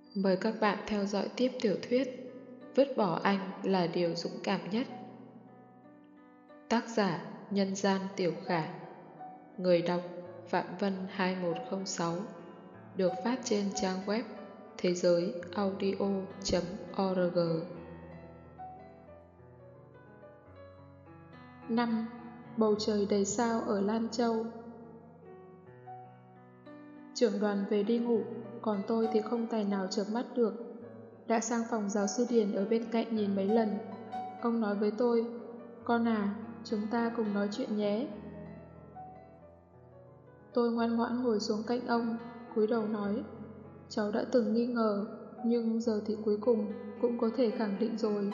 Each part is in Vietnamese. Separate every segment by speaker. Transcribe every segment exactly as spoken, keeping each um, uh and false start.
Speaker 1: Mời các bạn theo dõi tiếp tiểu thuyết Vứt bỏ anh là điều dũng cảm nhất. Tác giả Nhân gian Tiểu Khả. Người đọc Phạm Vân hai một không sáu. Được phát trên trang web thế giới audio chấm org. năm. Bầu trời đầy sao ở Lan Châu. Trưởng đoàn về đi ngủ, còn tôi thì không tài nào chợp mắt được. Đã sang phòng giáo sư Điền ở bên cạnh nhìn mấy lần. Ông nói với tôi: "Con à, chúng ta cùng nói chuyện nhé." Tôi ngoan ngoãn ngồi xuống cạnh ông, cúi đầu nói: "Cháu đã từng nghi ngờ, nhưng giờ thì cuối cùng cũng có thể khẳng định rồi."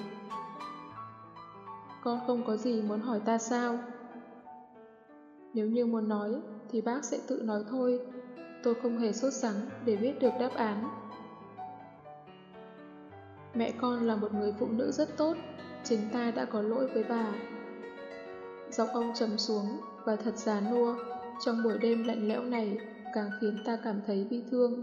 Speaker 1: "Con không có gì muốn hỏi ta sao?" "Nếu như muốn nói thì bác sẽ tự nói thôi." Tôi không hề sốt sắng để biết được đáp án. "Mẹ con là một người phụ nữ rất tốt, chính ta đã có lỗi với bà." Giọng ông trầm xuống và thật già nua, trong buổi đêm lạnh lẽo này càng khiến ta cảm thấy bi thương.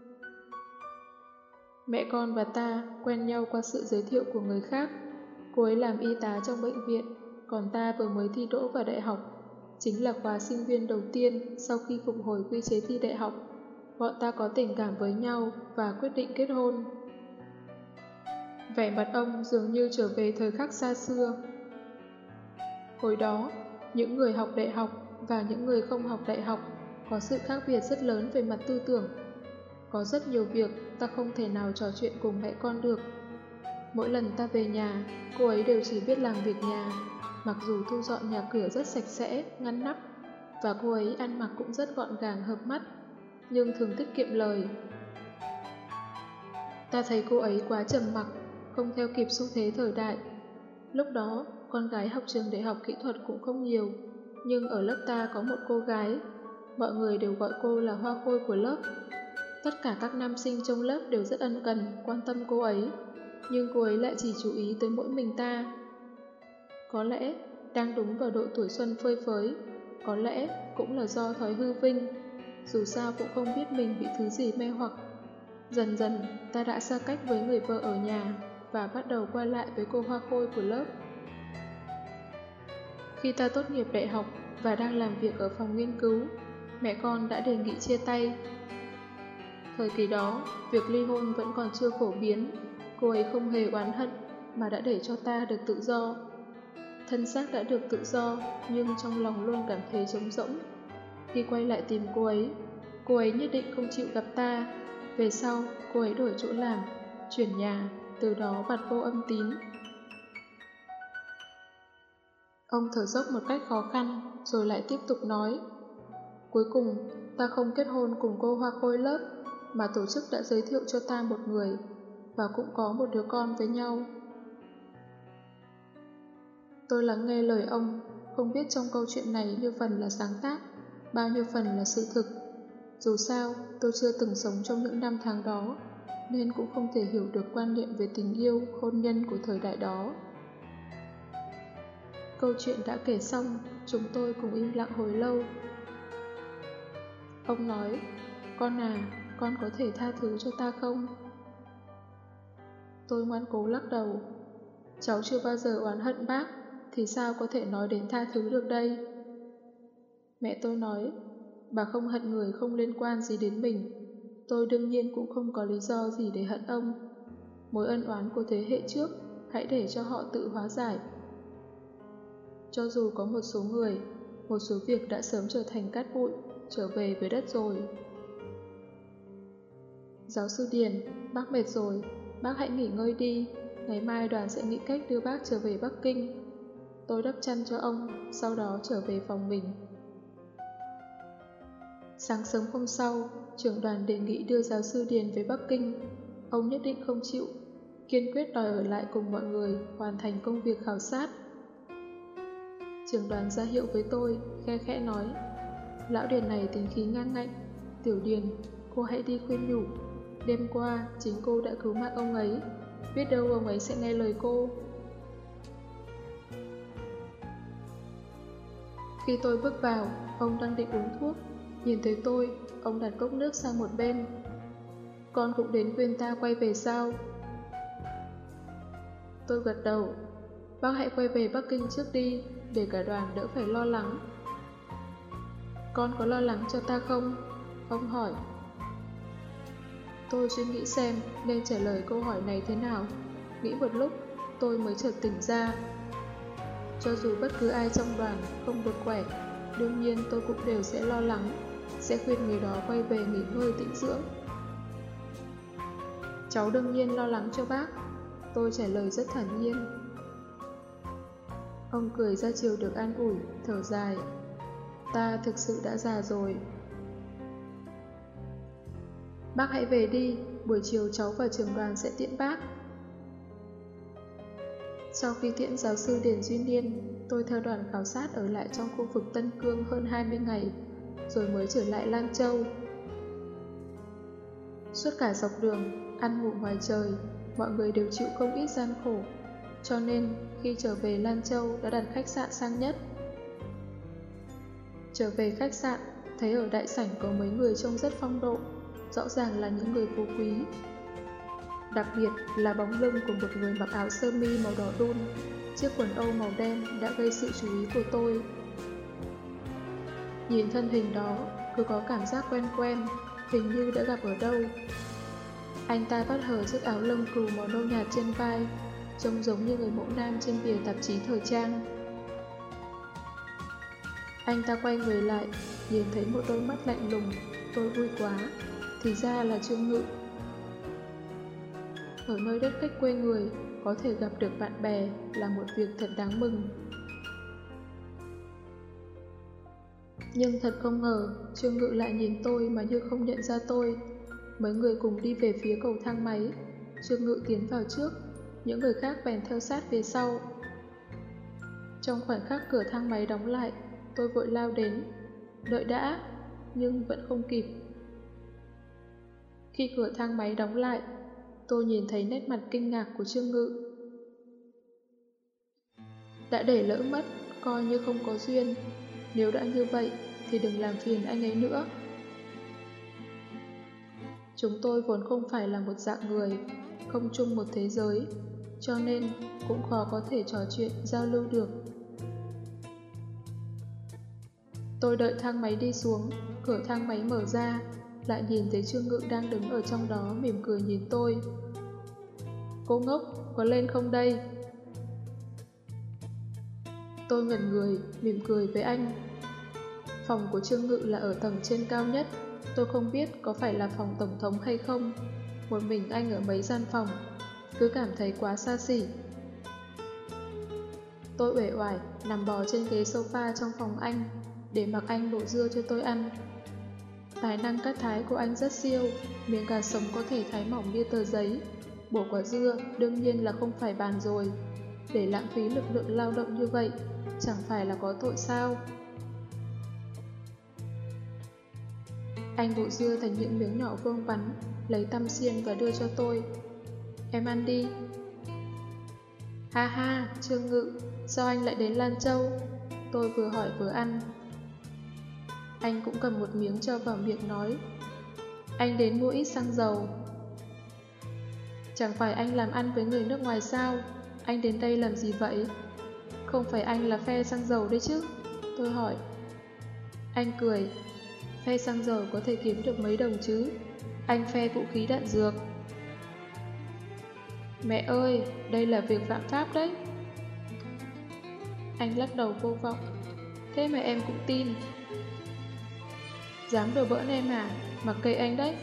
Speaker 1: Mẹ con và ta quen nhau qua sự giới thiệu của người khác. Cô ấy làm y tá trong bệnh viện, còn ta vừa mới thi đỗ vào đại học, chính là khóa sinh viên đầu tiên sau khi phục hồi quy chế thi đại học. Bọn ta có tình cảm với nhau và quyết định kết hôn. Vẻ mặt ông dường như trở về thời khắc xa xưa. Hồi đó, những người học đại học và những người không học đại học có sự khác biệt rất lớn về mặt tư tưởng. Có rất nhiều việc ta không thể nào trò chuyện cùng mẹ con được. Mỗi lần ta về nhà, cô ấy đều chỉ biết làm việc nhà, mặc dù thu dọn nhà cửa rất sạch sẽ, ngăn nắp, và cô ấy ăn mặc cũng rất gọn gàng hợp mắt, nhưng thường tiết kiệm lời. Ta thấy cô ấy quá trầm mặc, không theo kịp xu thế thời đại. Lúc đó, con gái học trường đại học kỹ thuật cũng không nhiều, nhưng ở lớp ta có một cô gái. Mọi người đều gọi cô là hoa khôi của lớp. Tất cả các nam sinh trong lớp đều rất ân cần, quan tâm cô ấy, nhưng cô ấy lại chỉ chú ý tới mỗi mình ta. Có lẽ đang đúng vào độ tuổi xuân phơi phới, có lẽ cũng là do thói hư vinh. Dù sao cũng không biết mình bị thứ gì mê hoặc. Dần dần, ta đã xa cách với người vợ ở nhà và bắt đầu quay lại với cô hoa khôi của lớp. Khi ta tốt nghiệp đại học và đang làm việc ở phòng nghiên cứu, mẹ con đã đề nghị chia tay. Thời kỳ đó, việc ly hôn vẫn còn chưa phổ biến. Cô ấy không hề oán hận mà đã để cho ta được tự do. Thân xác đã được tự do, nhưng trong lòng luôn cảm thấy trống rỗng. Khi quay lại tìm cô ấy, cô ấy nhất định không chịu gặp ta. Về sau, cô ấy đổi chỗ làm, chuyển nhà, từ đó bặt vô âm tín. Ông thở dốc một cách khó khăn, rồi lại tiếp tục nói: "Cuối cùng, ta không kết hôn cùng cô hoa khôi lớp, mà tổ chức đã giới thiệu cho ta một người, và cũng có một đứa con với nhau." Tôi lắng nghe lời ông, không biết trong câu chuyện này như phần là sáng tác, bao nhiêu phần là sự thực. Dù sao, tôi chưa từng sống trong những năm tháng đó, nên cũng không thể hiểu được quan niệm về tình yêu, hôn nhân của thời đại đó. Câu chuyện đã kể xong, chúng tôi cùng im lặng hồi lâu. Ông nói: "Con à, con có thể tha thứ cho ta không?" Tôi ngoan cố lắc đầu. "Cháu chưa bao giờ oán hận bác, thì sao có thể nói đến tha thứ được đây?" Mẹ tôi nói: "Bà không hận người không liên quan gì đến mình. Tôi đương nhiên cũng không có lý do gì để hận ông. Mối ân oán của thế hệ trước, hãy để cho họ tự hóa giải. Cho dù có một số người, một số việc đã sớm trở thành cát bụi, trở về với đất rồi." "Giáo sư Điền, bác mệt rồi, bác hãy nghỉ ngơi đi, ngày mai đoàn sẽ nghĩ cách đưa bác trở về Bắc Kinh." Tôi đắp chăn cho ông, sau đó trở về phòng mình. Sáng sớm hôm sau, trưởng đoàn đề nghị đưa giáo sư Điền về Bắc Kinh. Ông nhất định không chịu, kiên quyết đòi ở lại cùng mọi người hoàn thành công việc khảo sát. Trưởng đoàn ra hiệu với tôi, khe khẽ nói: "Lão Điền này tính khí ngang ngạnh. Tiểu Điền, cô hãy đi khuyên nhủ. Đêm qua, chính cô đã cứu mạng ông ấy. Biết đâu ông ấy sẽ nghe lời cô." Khi tôi bước vào, ông đang định uống thuốc. Nhìn thấy tôi, ông đặt cốc nước sang một bên. Con cũng đến khuyên ta quay về sao? Tôi gật đầu. Bác hãy quay về Bắc Kinh trước đi, để cả đoàn đỡ phải lo lắng. Con có lo lắng cho ta không? Ông hỏi. Tôi suy nghĩ xem nên trả lời câu hỏi này thế nào. Nghĩ một lúc, tôi mới chợt tỉnh ra. Cho dù bất cứ ai trong đoàn không được khỏe, đương nhiên tôi cũng đều sẽ lo lắng, sẽ khuyên người đó quay về nghỉ ngơi tĩnh dưỡng. Cháu đương nhiên lo lắng cho bác, tôi trả lời rất thản nhiên. Ông cười ra chiều được an ủi, thở dài. Ta thực sự đã già rồi. Bác hãy về đi, buổi chiều cháu và trường đoàn sẽ tiễn bác. Sau khi tiễn giáo sư Điền Duy Niên, tôi theo đoàn khảo sát ở lại trong khu vực Tân Cương hơn hai mươi ngày, rồi mới trở lại Lan Châu. Suốt cả dọc đường, ăn ngủ ngoài trời, mọi người đều chịu không ít gian khổ, cho nên khi trở về Lan Châu đã đặt khách sạn sang nhất. Trở về khách sạn, thấy ở đại sảnh có mấy người trông rất phong độ, rõ ràng là những người phú quý. Đặc biệt là bóng lưng của một người mặc áo sơ mi màu đỏ đun, chiếc quần âu màu đen đã gây sự chú ý của tôi. Nhìn thân hình đó, cứ có cảm giác quen quen, hình như đã gặp ở đâu. Anh ta vắt hở chiếc áo lông cừu màu nâu nhạt trên vai, trông giống như người mẫu nam trên bìa tạp chí thời trang. Anh ta quay người lại, nhìn thấy một đôi mắt lạnh lùng, tôi vui quá, thì ra là Trương Ngự. Ở nơi đất khách quê người, có thể gặp được bạn bè là một việc thật đáng mừng. Nhưng thật không ngờ, Trương Ngự lại nhìn tôi mà như không nhận ra tôi. Mấy người cùng đi về phía cầu thang máy, Trương Ngự tiến vào trước, những người khác bèn theo sát phía sau. Trong khoảnh khắc cửa thang máy đóng lại, tôi vội lao đến, đợi đã, nhưng vẫn không kịp. Khi cửa thang máy đóng lại, tôi nhìn thấy nét mặt kinh ngạc của Trương Ngự. Đã để lỡ mất, coi như không có duyên. Nếu đã như vậy, thì đừng làm phiền anh ấy nữa. Chúng tôi vốn không phải là một dạng người, không chung một thế giới, cho nên cũng khó có thể trò chuyện, giao lưu được. Tôi đợi thang máy đi xuống, cửa thang máy mở ra, lại nhìn thấy Trương Ngự đang đứng ở trong đó mỉm cười nhìn tôi. Cô ngốc, có lên không đây? Tôi ngẩn người, mỉm cười với anh. Phòng của Trương Ngự là ở tầng trên cao nhất, tôi không biết có phải là phòng tổng thống hay không. Một mình anh ở mấy gian phòng, cứ cảm thấy quá xa xỉ. Tôi uể oải nằm bò trên ghế sofa trong phòng anh, để mặc anh đổ dưa cho tôi ăn. Tài năng cắt thái của anh rất siêu, miếng gà sống có thể thái mỏng như tờ giấy. Bổ quả dưa đương nhiên là không phải bàn rồi. Để lãng phí lực lượng lao động như vậy, chẳng phải là có tội sao? Anh bổ dưa thành những miếng nhỏ vuông vắn, lấy tăm xiên và đưa cho tôi. Em ăn đi. Ha ha, Trương Ngự, sao anh lại đến Lan Châu? Tôi vừa hỏi vừa ăn. Anh cũng cầm một miếng cho vào miệng nói. Anh đến mua ít xăng dầu. Chẳng phải anh làm ăn với người nước ngoài sao? Anh đến đây làm gì vậy? Không phải anh là phe xăng dầu đấy chứ? Tôi hỏi. Anh cười. Phe xăng dầu có thể kiếm được mấy đồng chứ? Anh phe vũ khí đạn dược. Mẹ ơi, đây là việc phạm pháp đấy. Anh lắc đầu vô vọng. Thế mà em cũng tin. Dám đùa bỡn em à? Mặc kệ anh đấy.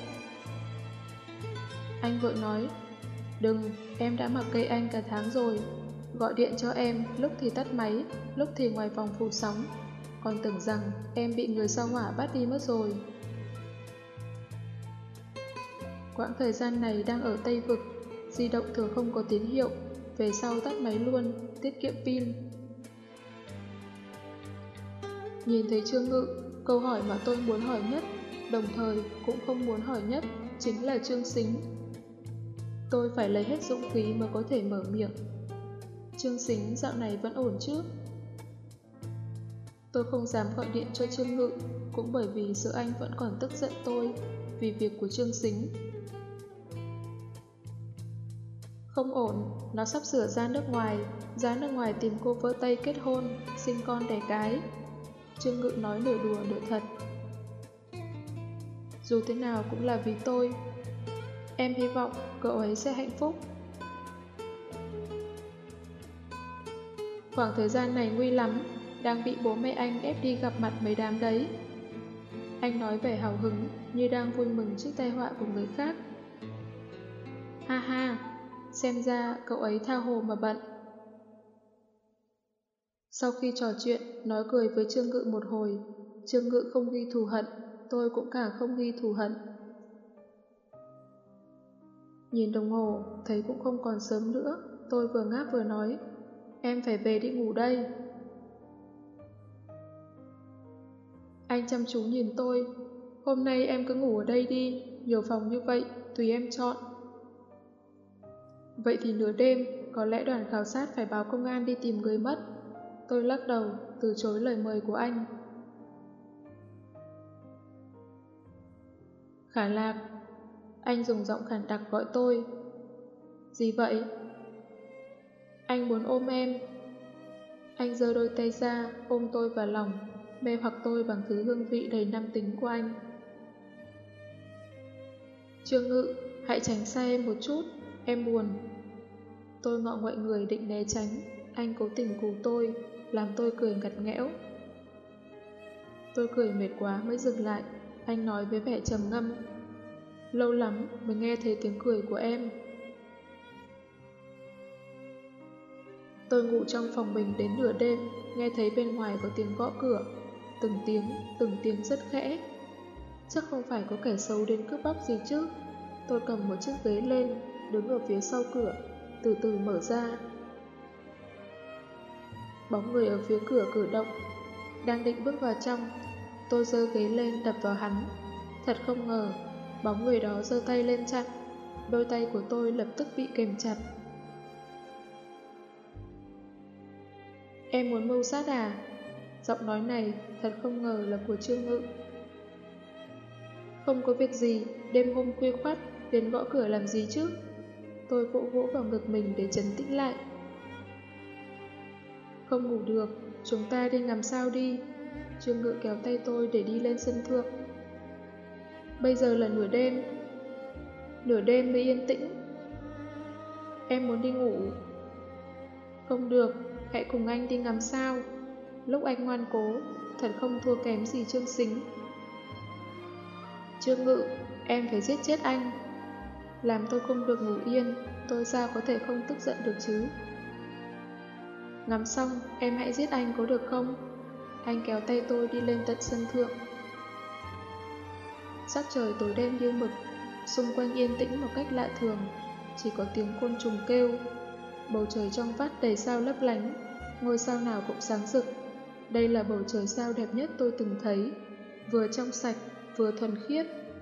Speaker 1: Anh vội nói. Đừng, em đã mặc kệ anh cả tháng rồi. Gọi điện cho em, lúc thì tắt máy, lúc thì ngoài vòng phủ sóng. Còn tưởng rằng em bị người sao hỏa bắt đi mất rồi. Quãng thời gian này đang ở Tây Vực, di động thường không có tín hiệu, về sau tắt máy luôn, tiết kiệm pin. Nhìn thấy Trương Ngự, câu hỏi mà tôi muốn hỏi nhất, đồng thời cũng không muốn hỏi nhất, chính là Trương Sính. Tôi phải lấy hết dũng khí mới có thể mở miệng. Trương Sính dạo này vẫn ổn chứ? Tôi không dám gọi điện cho Trương Ngự, cũng bởi vì sợ anh vẫn còn tức giận tôi vì việc của Trương Sính. Không ổn, nó sắp sửa ra nước ngoài, ra nước ngoài tìm cô vợ Tây kết hôn, sinh con đẻ cái. Trương Ngự nói nửa đùa nửa thật. Dù thế nào cũng là vì tôi. Em hy vọng cậu ấy sẽ hạnh phúc. Khoảng thời gian này nguy lắm, đang bị bố mẹ anh ép đi gặp mặt mấy đám đấy. Anh nói vẻ hào hứng, như đang vui mừng trước tai họa của người khác. Ha ha, xem ra cậu ấy tha hồ mà bận. Sau khi trò chuyện, nói cười với Trương Ngự một hồi, Trương Ngự không ghi thù hận, tôi cũng càng không ghi thù hận. Nhìn đồng hồ, thấy cũng không còn sớm nữa, tôi vừa ngáp vừa nói, em phải về đi ngủ đây. Anh chăm chú nhìn tôi, hôm nay em cứ ngủ ở đây đi, nhiều phòng như vậy, tùy em chọn. Vậy thì nửa đêm, có lẽ đoàn khảo sát phải báo công an đi tìm người mất. Tôi lắc đầu, từ chối lời mời của anh. Khả Lạc, anh dùng giọng khản đặc gọi tôi. Gì vậy? Anh muốn ôm em. Anh giơ đôi tay ra, ôm tôi vào lòng, mê hoặc tôi bằng thứ hương vị đầy nam tính của anh. Trương Ngự, hãy tránh xa em một chút, em buồn. Tôi ngọ ngoại người định né tránh, anh cố tình cù tôi, làm tôi cười ngặt nghẽo. Tôi cười mệt quá mới dừng lại, anh nói với vẻ trầm ngâm. Lâu lắm mới nghe thấy tiếng cười của em. Tôi ngủ trong phòng mình đến nửa đêm, nghe thấy bên ngoài có tiếng gõ cửa, từng tiếng, từng tiếng rất khẽ. Chắc không phải có kẻ xấu đến cướp bóc gì chứ. Tôi cầm một chiếc ghế lên, đứng ở phía sau cửa, từ từ mở ra. Bóng người ở phía cửa cử động, đang định bước vào trong. Tôi giơ ghế lên đập vào hắn. Thật không ngờ, bóng người đó giơ tay lên chặn. Đôi tay của tôi lập tức bị kềm chặt. Em muốn mưu sát à? Giọng nói này thật không ngờ là của Trương Ngự. Không có việc gì, đêm hôm khuya khoắt đến gõ cửa làm gì chứ? Tôi vỗ vỗ vào ngực mình để trấn tĩnh lại. Không ngủ được, chúng ta đi ngắm sao đi. Trương Ngự kéo tay tôi để đi lên sân thượng. Bây giờ là nửa đêm. Nửa đêm mới yên tĩnh. Em muốn đi ngủ. Không được, hãy cùng anh đi ngắm sao. Lúc anh ngoan cố, thật không thua kém gì Trương Sính. Trương Ngự, em phải giết chết anh. Làm tôi không được ngủ yên, tôi sao có thể không tức giận được chứ? Ngắm xong, em hãy giết anh có được không? Anh kéo tay tôi đi lên tận sân thượng. Sắc trời tối đen như mực, xung quanh yên tĩnh một cách lạ thường, chỉ có tiếng côn trùng kêu. Bầu trời trong vắt đầy sao lấp lánh, ngôi sao nào cũng sáng rực. Đây là bầu trời sao đẹp nhất tôi từng thấy, vừa trong sạch, vừa thuần khiết.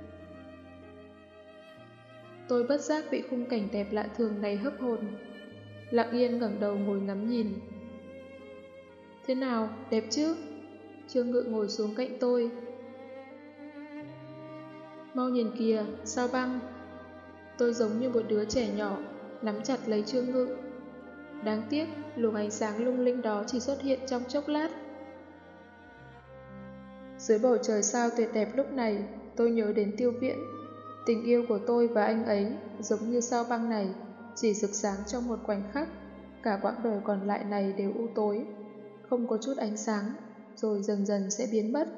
Speaker 1: Tôi bất giác bị khung cảnh đẹp lạ thường này hấp hồn. Lặng yên ngẩng đầu ngồi ngắm nhìn. Thế nào, đẹp chứ? Trương Ngự ngồi xuống cạnh tôi. Mau nhìn kìa, sao băng. Tôi giống như một đứa trẻ nhỏ, nắm chặt lấy Trương Ngự. Đáng tiếc, luồng ánh sáng lung linh đó chỉ xuất hiện trong chốc lát. Dưới bầu trời sao tuyệt đẹp lúc này, tôi nhớ đến Tiêu Viễn. Tình yêu của tôi và anh ấy, giống như sao băng này, chỉ rực sáng trong một khoảnh khắc. Cả quãng đời còn lại này đều u tối, không có chút ánh sáng, rồi dần dần sẽ biến mất.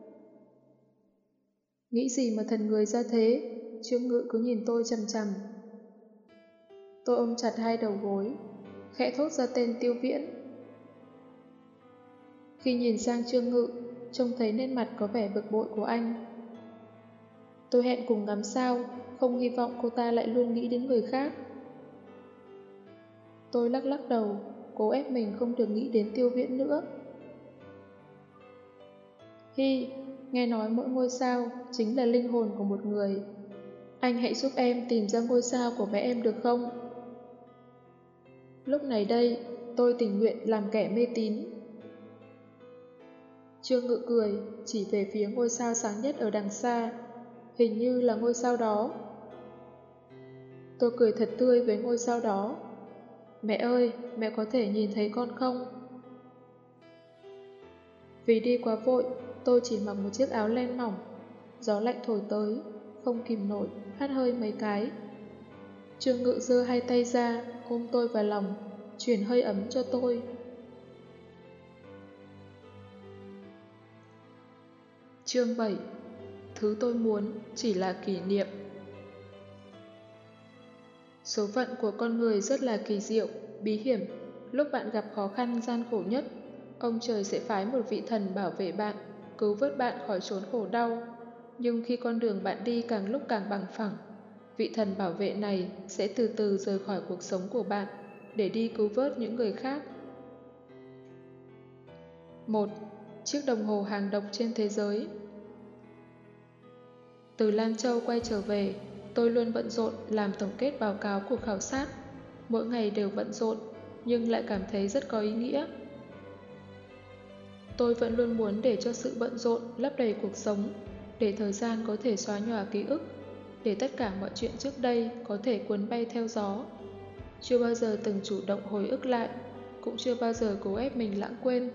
Speaker 1: Nghĩ gì mà thần người ra thế? Trương Ngự cứ nhìn tôi chằm chằm. Tôi ôm chặt hai đầu gối, khẽ thốt ra tên Tiêu Viễn. Khi nhìn sang Trương Ngự, trông thấy nét mặt có vẻ bực bội của anh. Tôi hẹn cùng ngắm sao, không hy vọng cô ta lại luôn nghĩ đến người khác. Tôi lắc lắc đầu, cố ép mình không được nghĩ đến Tiêu Viễn nữa. Hi, nghe nói mỗi ngôi sao chính là linh hồn của một người. Anh hãy giúp em tìm ra ngôi sao của mẹ em được không? Lúc này đây, tôi tình nguyện làm kẻ mê tín. Trương Ngự cười, chỉ về phía ngôi sao sáng nhất ở đằng xa. Hình như là ngôi sao đó. Tôi cười thật tươi với ngôi sao đó. Mẹ ơi, mẹ có thể nhìn thấy con không? Vì đi quá vội, tôi chỉ mặc một chiếc áo len mỏng. Gió lạnh thổi tới, không kìm nổi, hắt hơi mấy cái. Trương Ngự giơ hai tay ra, ôm tôi vào lòng, truyền hơi ấm cho tôi. Chương bảy. Thứ tôi muốn chỉ là kỷ niệm. Số phận của con người rất là kỳ diệu, bí hiểm. Lúc bạn gặp khó khăn gian khổ nhất, ông trời sẽ phái một vị thần bảo vệ bạn, cứu vớt bạn khỏi chốn khổ đau. Nhưng khi con đường bạn đi càng lúc càng bằng phẳng, vị thần bảo vệ này sẽ từ từ rời khỏi cuộc sống của bạn để đi cứu vớt những người khác. một. Chiếc đồng hồ hàng độc trên thế giới. Từ Lan Châu quay trở về, tôi luôn bận rộn làm tổng kết báo cáo của khảo sát. Mỗi ngày đều bận rộn, nhưng lại cảm thấy rất có ý nghĩa. Tôi vẫn luôn muốn để cho sự bận rộn lấp đầy cuộc sống, để thời gian có thể xóa nhòa ký ức, để tất cả mọi chuyện trước đây có thể cuốn bay theo gió. Chưa bao giờ từng chủ động hồi ức lại, cũng chưa bao giờ cố ép mình lãng quên.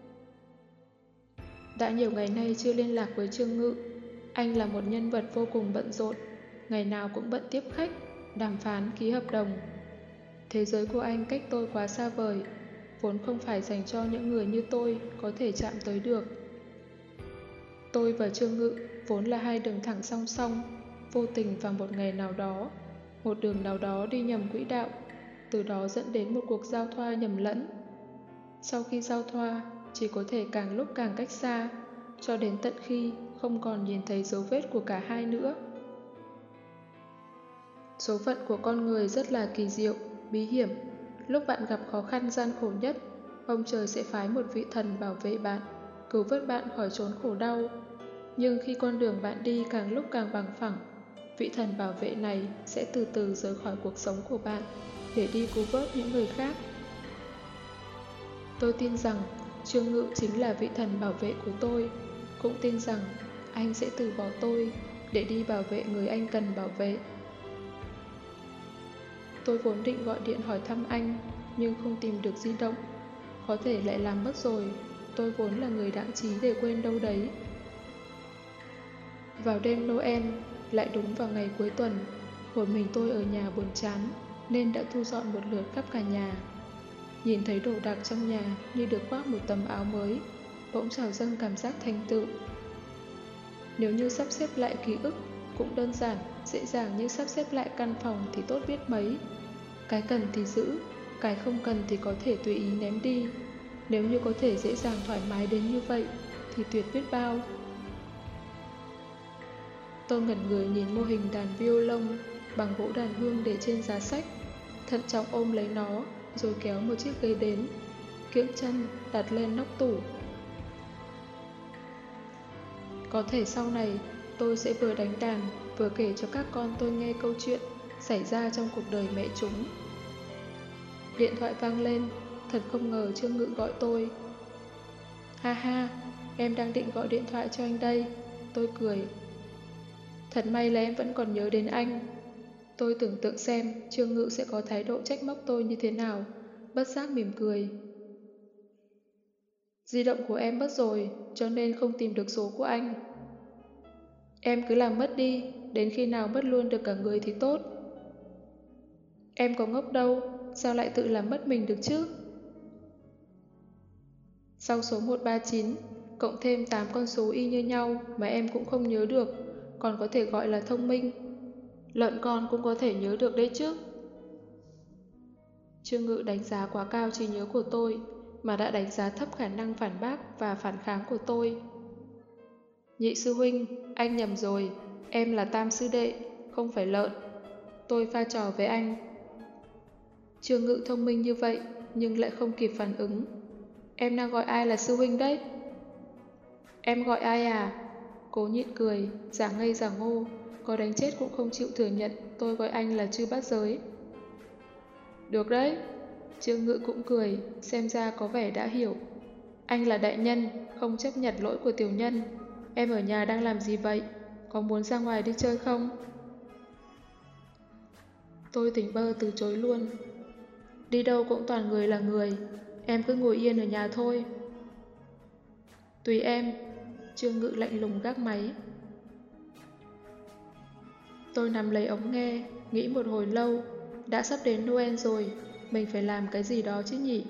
Speaker 1: Đã nhiều ngày nay chưa liên lạc với Trương Ngự. Anh là một nhân vật vô cùng bận rộn, ngày nào cũng bận tiếp khách, đàm phán, ký hợp đồng. Thế giới của anh cách tôi quá xa vời, vốn không phải dành cho những người như tôi có thể chạm tới được. Tôi và Trương Ngự vốn là hai đường thẳng song song, vô tình vào một ngày nào đó, một đường nào đó đi nhầm quỹ đạo, từ đó dẫn đến một cuộc giao thoa nhầm lẫn. Sau khi giao thoa, chỉ có thể càng lúc càng cách xa, cho đến tận khi không còn nhìn thấy dấu vết của cả hai nữa. Số phận của con người rất là kỳ diệu, bí hiểm. Lúc bạn gặp khó khăn gian khổ nhất, ông trời sẽ phái một vị thần bảo vệ bạn, cứu vớt bạn khỏi chốn khổ đau. Nhưng khi con đường bạn đi càng lúc càng bằng phẳng, vị thần bảo vệ này sẽ từ từ rời khỏi cuộc sống của bạn để đi cứu vớt những người khác. Tôi tin rằng Trương Ngự chính là vị thần bảo vệ của tôi, cũng tin rằng anh sẽ từ bỏ tôi để đi bảo vệ người anh cần bảo vệ. Tôi vốn định gọi điện hỏi thăm anh, nhưng không tìm được di động. Có thể lại làm mất rồi, tôi vốn là người đãng trí để quên đâu đấy. Vào đêm Noel, lại đúng vào ngày cuối tuần, một mình tôi ở nhà buồn chán, nên đã thu dọn một lượt khắp cả nhà. Nhìn thấy đồ đạc trong nhà như được khoác một tấm áo mới, bỗng trào dâng cảm giác thành tựu. Nếu như sắp xếp lại ký ức cũng đơn giản, dễ dàng như sắp xếp lại căn phòng thì tốt biết mấy. Cái cần thì giữ, cái không cần thì có thể tùy ý ném đi. Nếu như có thể dễ dàng thoải mái đến như vậy thì tuyệt biết bao. Tôi ngẩn người nhìn mô hình đàn violon bằng gỗ đàn hương để trên giá sách, thận trọng ôm lấy nó rồi kéo một chiếc ghế đến, kiễng chân đặt lên nóc tủ. Có thể sau này tôi sẽ vừa đánh đàn vừa kể cho các con tôi nghe câu chuyện xảy ra trong cuộc đời mẹ chúng. Điện thoại vang lên, thật không ngờ Trương Ngự gọi tôi. Ha ha, em đang định gọi điện thoại cho anh đây. Tôi cười. Thật may là em vẫn còn nhớ đến anh. Tôi tưởng tượng xem Trương Ngự sẽ có thái độ trách móc tôi như thế nào, bất giác mỉm cười. Di động của em mất rồi, cho nên không tìm được số của anh. Em cứ làm mất đi, đến khi nào mất luôn được cả người thì tốt. Em có ngốc đâu, sao lại tự làm mất mình được chứ? Sau số một ba chín, cộng thêm tám con số y như nhau mà em cũng không nhớ được, còn có thể gọi là thông minh. Lợn con cũng có thể nhớ được đấy chứ. Trương Ngự đánh giá quá cao trí nhớ của tôi, mà đã đánh giá thấp khả năng phản bác và phản kháng của tôi. Nhị sư huynh, anh nhầm rồi, em là tam sư đệ, không phải lợn. Tôi pha trò với anh. Trương Ngự thông minh như vậy, nhưng lại không kịp phản ứng. Em đang gọi ai là sư huynh đấy? Em gọi ai à? Cố nhịn cười, giả ngây giả ngô, có đánh chết cũng không chịu thừa nhận tôi gọi anh là Chư Bát Giới. Được đấy. Trương Ngự cũng cười, xem ra có vẻ đã hiểu. Anh là đại nhân, không chấp nhận lỗi của tiểu nhân. Em ở nhà đang làm gì vậy? Có muốn ra ngoài đi chơi không? Tôi tỉnh bơ từ chối luôn. Đi đâu cũng toàn người là người, em cứ ngồi yên ở nhà thôi. Tùy em, Trương Ngự lạnh lùng gác máy. Tôi nắm lấy ống nghe, nghĩ một hồi lâu, đã sắp đến Noel rồi, mình phải làm cái gì đó chứ nhỉ?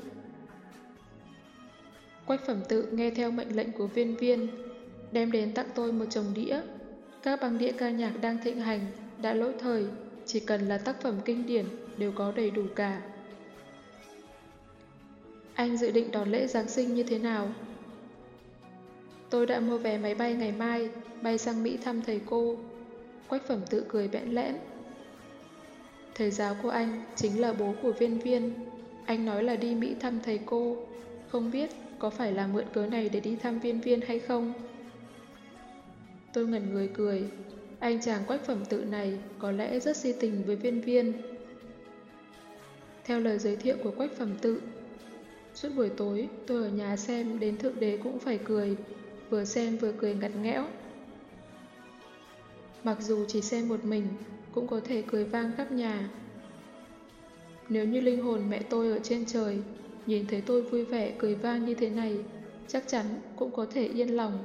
Speaker 1: Quách Phẩm Tự nghe theo mệnh lệnh của Viên Viên, đem đến tặng tôi một chồng đĩa. Các băng đĩa ca nhạc đang thịnh hành, đã lỗi thời, chỉ cần là tác phẩm kinh điển đều có đầy đủ cả. Anh dự định đón lễ Giáng sinh như thế nào? Tôi đã mua vé máy bay ngày mai, bay sang Mỹ thăm thầy cô. Quách Phẩm Tự cười bẽn lẽn. Thầy giáo của anh chính là bố của Viên Viên. Anh nói là đi Mỹ thăm thầy cô. Không biết có phải là mượn cớ này để đi thăm Viên Viên hay không? Tôi ngẩn người cười. Anh chàng Quách Phẩm Tự này có lẽ rất si tình với Viên Viên. Theo lời giới thiệu của Quách Phẩm Tự, suốt buổi tối tôi ở nhà xem đến Thượng Đế cũng phải cười, vừa xem vừa cười ngặt nghẽo. Mặc dù chỉ xem một mình, cũng có thể cười vang khắp nhà. Nếu như linh hồn mẹ tôi ở trên trời, nhìn thấy tôi vui vẻ cười vang như thế này, chắc chắn cũng có thể yên lòng.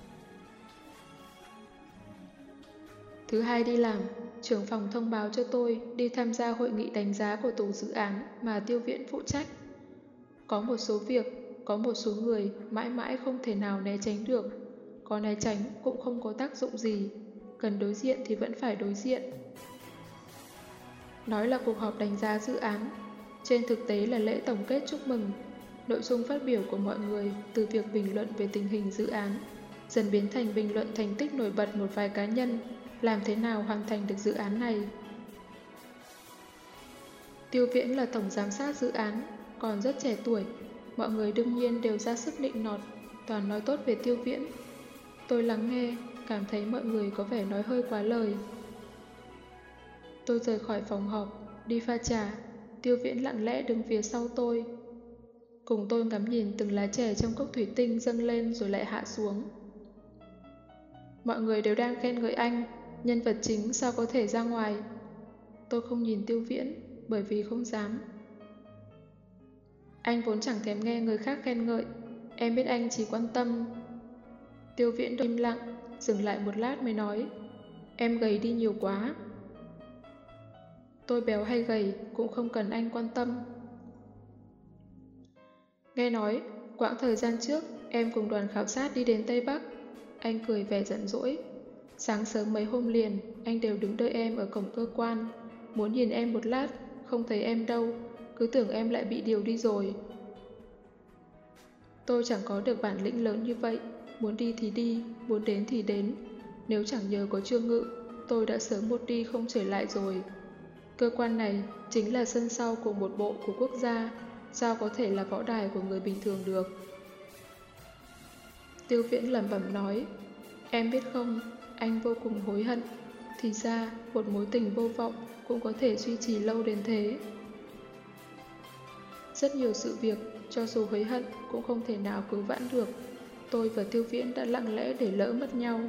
Speaker 1: Thứ hai đi làm, trưởng phòng thông báo cho tôi đi tham gia hội nghị đánh giá của tổ dự án mà Tiêu Viễn phụ trách. Có một số việc, có một số người mãi mãi không thể nào né tránh được. Có né tránh cũng không có tác dụng gì. Cần đối diện thì vẫn phải đối diện. Nói là cuộc họp đánh giá dự án, trên thực tế là lễ tổng kết chúc mừng. Nội dung phát biểu của mọi người từ việc bình luận về tình hình dự án dần biến thành bình luận thành tích nổi bật một vài cá nhân làm thế nào hoàn thành được dự án này. Tiêu Viễn là tổng giám sát dự án, còn rất trẻ tuổi. Mọi người đương nhiên đều ra sức nịnh nọt, toàn nói tốt về Tiêu Viễn. Tôi lắng nghe, cảm thấy mọi người có vẻ nói hơi quá lời. Tôi rời khỏi phòng họp, đi pha trà. Tiêu Viễn lặng lẽ đứng phía sau tôi. Cùng tôi ngắm nhìn từng lá chè trong cốc thủy tinh dâng lên rồi lại hạ xuống. Mọi người đều đang khen ngợi anh, nhân vật chính sao có thể ra ngoài. Tôi không nhìn Tiêu Viễn, bởi vì không dám. Anh vốn chẳng thèm nghe người khác khen ngợi, em biết anh chỉ quan tâm. Tiêu Viễn im lặng, dừng lại một lát mới nói, em gầy đi nhiều quá. Tôi béo hay gầy cũng không cần anh quan tâm. Nghe nói, quãng thời gian trước, em cùng đoàn khảo sát đi đến Tây Bắc. Anh cười vẻ giận dỗi. Sáng sớm mấy hôm liền, anh đều đứng đợi em ở cổng cơ quan. Muốn nhìn em một lát, không thấy em đâu, cứ tưởng em lại bị điều đi rồi. Tôi chẳng có được bản lĩnh lớn như vậy, muốn đi thì đi, muốn đến thì đến. Nếu chẳng nhờ có Trương Ngự, tôi đã sớm một đi không trở lại rồi. Cơ quan này chính là sân sau của một bộ của quốc gia, sao có thể là võ đài của người bình thường được. Tiêu Viễn lẩm bẩm nói, em biết không, anh vô cùng hối hận. Thì ra, một mối tình vô vọng cũng có thể duy trì lâu đến thế. Rất nhiều sự việc, cho dù hối hận cũng không thể nào cứu vãn được. Tôi và Tiêu Viễn đã lặng lẽ để lỡ mất nhau.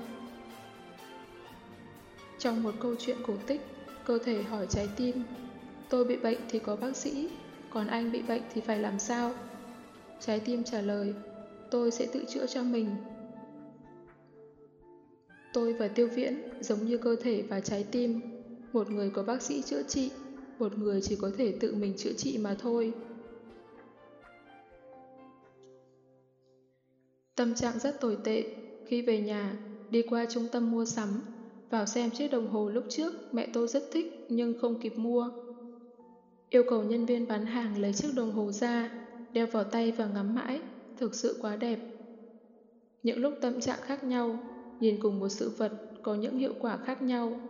Speaker 1: Trong một câu chuyện cổ tích, cơ thể hỏi trái tim, tôi bị bệnh thì có bác sĩ, còn anh bị bệnh thì phải làm sao? Trái tim trả lời, tôi sẽ tự chữa cho mình. Tôi và Tiêu Viễn giống như cơ thể và trái tim, một người có bác sĩ chữa trị, một người chỉ có thể tự mình chữa trị mà thôi. Tâm trạng rất tồi tệ, khi về nhà, đi qua trung tâm mua sắm, vào xem chiếc đồng hồ lúc trước mẹ tôi rất thích nhưng không kịp mua. Yêu cầu nhân viên bán hàng lấy chiếc đồng hồ ra, đeo vào tay và ngắm mãi, thực sự quá đẹp. Những lúc tâm trạng khác nhau, nhìn cùng một sự vật có những hiệu quả khác nhau.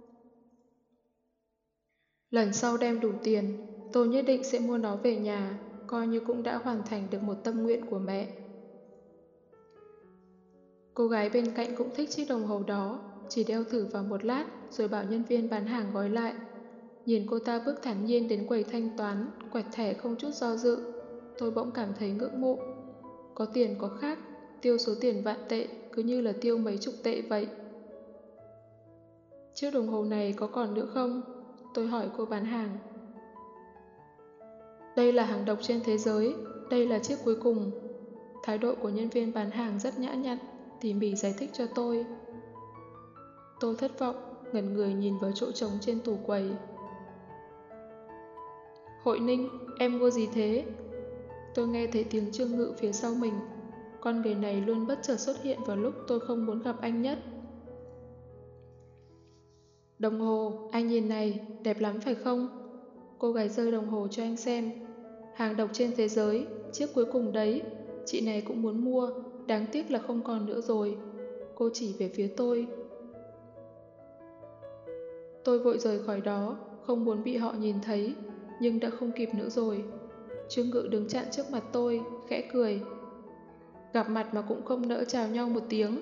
Speaker 1: Lần sau đem đủ tiền, tôi nhất định sẽ mua nó về nhà, coi như cũng đã hoàn thành được một tâm nguyện của mẹ. Cô gái bên cạnh cũng thích chiếc đồng hồ đó, chỉ đeo thử vào một lát rồi bảo nhân viên bán hàng gói lại. Nhìn cô ta bước thản nhiên đến quầy thanh toán, quẹt thẻ không chút do dự, tôi bỗng cảm thấy ngưỡng mộ. Có tiền có khác, tiêu số tiền vạn tệ cứ như là tiêu mấy chục tệ vậy. Chiếc đồng hồ này có còn nữa không? tôi hỏi cô bán hàng. Đây là hàng độc trên thế giới, đây là chiếc cuối cùng. Thái độ của nhân viên bán hàng rất nhã nhặn, tỉ mỉ giải thích cho tôi. Tôi thất vọng, ngẩn người nhìn vào chỗ trống trên tủ quầy. Hội Ninh, em mua gì thế? Tôi nghe thấy tiếng Trương Ngự phía sau mình. Con người này luôn bất chợt xuất hiện vào lúc tôi không muốn gặp anh nhất. Đồng hồ, anh nhìn này, đẹp lắm phải không? Cô gái giơ đồng hồ cho anh xem. Hàng độc trên thế giới, chiếc cuối cùng đấy. Chị này cũng muốn mua, đáng tiếc là không còn nữa rồi. Cô chỉ về phía tôi. Tôi vội rời khỏi đó, không muốn bị họ nhìn thấy, nhưng đã không kịp nữa rồi. Trương Ngự đứng chặn trước mặt tôi, khẽ cười. Gặp mặt mà cũng không nỡ chào nhau một tiếng.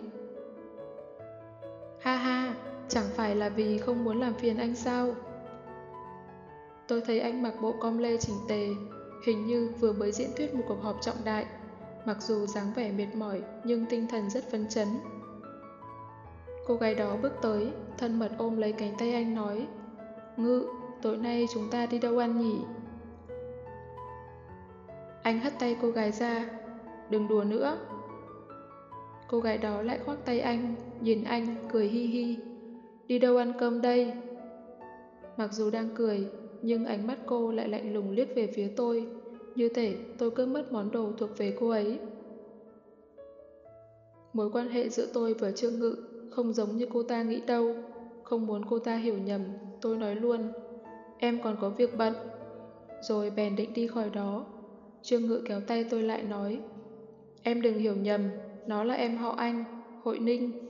Speaker 1: Ha ha, chẳng phải là vì không muốn làm phiền anh sao? Tôi thấy anh mặc bộ com lê chỉnh tề, hình như vừa mới diễn thuyết một cuộc họp trọng đại. Mặc dù dáng vẻ mệt mỏi nhưng tinh thần rất phấn chấn. Cô gái đó bước tới, thân mật ôm lấy cánh tay anh nói: Ngự, tối nay chúng ta đi đâu ăn nhỉ? Anh hất tay cô gái ra. Đừng đùa nữa. Cô gái đó lại khoác tay anh, nhìn anh, cười hi hi. Đi đâu ăn cơm đây? Mặc dù đang cười, nhưng ánh mắt cô lại lạnh lùng liếc về phía tôi, như thể tôi cướp mất món đồ thuộc về cô ấy. Mối quan hệ giữa tôi và Trương Ngự không giống như cô ta nghĩ đâu. Không muốn cô ta hiểu nhầm, tôi nói luôn: Em còn có việc bận. Rồi bèn định đi khỏi đó. Trương Ngự kéo tay tôi lại nói: Em đừng hiểu nhầm, nó là em họ anh, Hội Ninh.